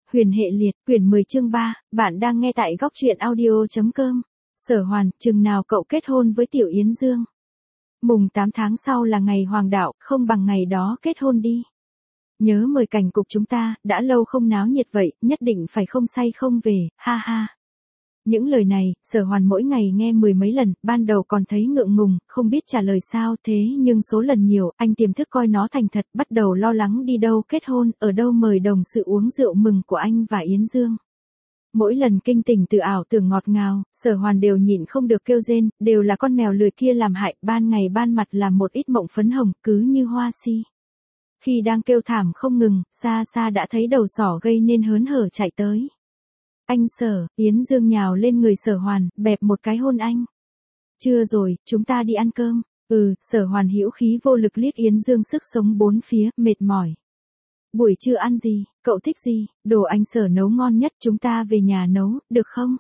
Huyền hệ liệt, quyển 10 chương 3, bạn đang nghe tại góc truyện audio.com. Sở Hoàn, chừng nào cậu kết hôn với Tiểu Yến Dương? Mùng 8 tháng sau là ngày hoàng đạo, không bằng ngày đó kết hôn đi. Nhớ mời cảnh cục chúng ta, đã lâu không náo nhiệt vậy, nhất định phải không say không về, ha ha. Những lời này, Sở Hoàn mỗi ngày nghe mười mấy lần, ban đầu còn thấy ngượng ngùng, không biết trả lời sao, thế nhưng số lần nhiều, anh tiềm thức coi nó thành thật, bắt đầu lo lắng đi đâu kết hôn, ở đâu mời đồng sự uống rượu mừng của anh và Yến Dương. Mỗi lần kinh tỉnh tự ảo tưởng ngọt ngào, Sở Hoàn đều nhịn không được kêu rên, đều là con mèo lười kia làm hại, ban ngày ban mặt làm một ít mộng phấn hồng, cứ như hoa si. Khi đang kêu thảm không ngừng, xa xa đã thấy đầu sỏ gây nên hớn hở chạy tới. Anh Sở, Yến Dương nhào lên người Sở Hoàn, bẹp một cái hôn anh. Chưa rồi, chúng ta đi ăn cơm. Sở Hoàn hữu khí vô lực liếc Yến Dương sức sống bốn phía, mệt mỏi. Buổi trưa ăn gì, cậu thích gì, đồ anh Sở nấu ngon nhất, chúng ta về nhà nấu, được không?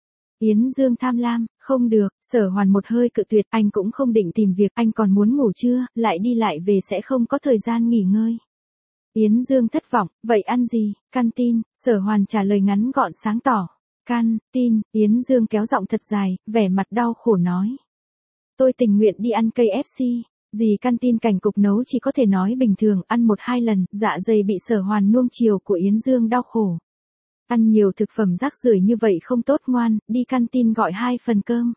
Yến Dương tham lam, không được, Sở Hoàn một hơi cự tuyệt, anh cũng không định tìm việc, anh còn muốn ngủ trưa, lại đi lại về sẽ không có thời gian nghỉ ngơi. Yến Dương thất vọng, vậy ăn gì, canteen, Sở Hoàn trả lời ngắn gọn sáng tỏ. Canteen, Yến Dương kéo giọng thật dài, vẻ mặt đau khổ nói. Tôi tình nguyện đi ăn KFC, gì canteen cảnh cục nấu chỉ có thể nói bình thường, ăn 1-2 lần, dạ dày bị Sở Hoàn nuông chiều của Yến Dương đau khổ. Ăn nhiều thực phẩm rác rưởi như vậy không tốt, ngoan, đi canteen gọi 2 phần cơm.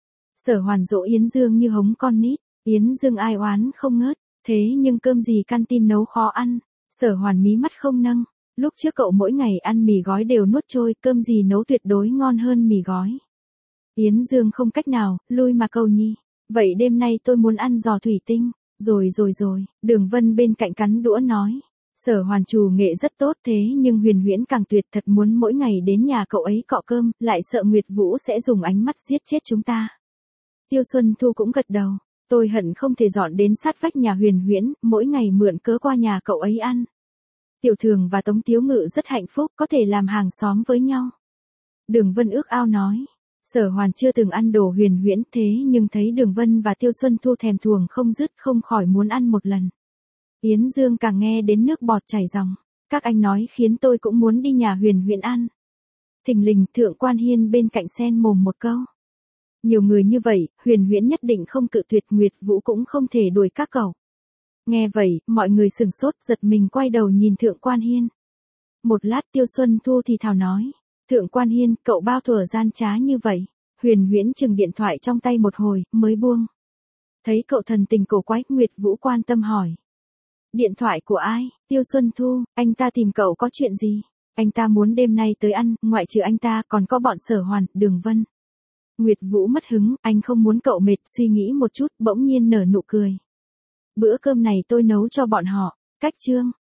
Sở Hoàn dỗ Yến Dương như hống con nít, Yến Dương ai oán không ngớt, thế nhưng cơm gì canteen nấu khó ăn. Sở Hoàn mí mắt không nâng, lúc trước cậu mỗi ngày ăn mì gói đều nuốt trôi, cơm gì nấu tuyệt đối ngon hơn mì gói. Yến Dương không cách nào, lui mà cầu nhi. Vậy đêm nay tôi muốn ăn giò thủy tinh. Rồi, Đường Vân bên cạnh cắn đũa nói. Sở Hoàn chủ nghệ rất tốt thế nhưng Huyền Huyễn càng tuyệt, thật muốn mỗi ngày đến nhà cậu ấy cọ cơm, lại sợ Nguyệt Vũ sẽ dùng ánh mắt giết chết chúng ta. Tiêu Xuân Thu cũng gật đầu. Tôi hận không thể dọn đến sát vách nhà Huyền Huyễn, mỗi ngày mượn cớ qua nhà cậu ấy ăn. Tiểu Thường và Tống Tiếu Ngự rất hạnh phúc, có thể làm hàng xóm với nhau. Đường Vân ước ao nói. Sở Hoàn chưa từng ăn đồ Huyền Huyễn thế nhưng thấy Đường Vân và Tiêu Xuân Thu thèm thuồng không dứt, không khỏi muốn ăn một lần. Yến Dương càng nghe đến nước bọt chảy ròng. Các anh nói khiến tôi cũng muốn đi nhà Huyền Huyễn ăn. Thình lình Thượng Quan Hiên bên cạnh xen mồm một câu. Nhiều người như vậy, Huyền Huyễn nhất định không cự tuyệt, Nguyệt Vũ cũng không thể đuổi các cậu. Nghe vậy, mọi người sửng sốt, giật mình quay đầu nhìn Thượng Quan Hiên. Một lát Tiêu Xuân Thu thì thào nói. Thượng Quan Hiên, cậu bao thuở gian trá như vậy. Huyền Huyễn chừng điện thoại trong tay một hồi, mới buông. Thấy cậu thần tình cổ quái, Nguyệt Vũ quan tâm hỏi. Điện thoại của ai? Tiêu Xuân Thu, anh ta tìm cậu có chuyện gì? Anh ta muốn đêm nay tới ăn, ngoại trừ anh ta còn có bọn Sở Hoàn, Đường Vân. Nguyệt Vũ mất hứng, anh không muốn cậu mệt, suy nghĩ một chút, bỗng nhiên nở nụ cười. Bữa cơm này tôi nấu cho bọn họ. Cách chương.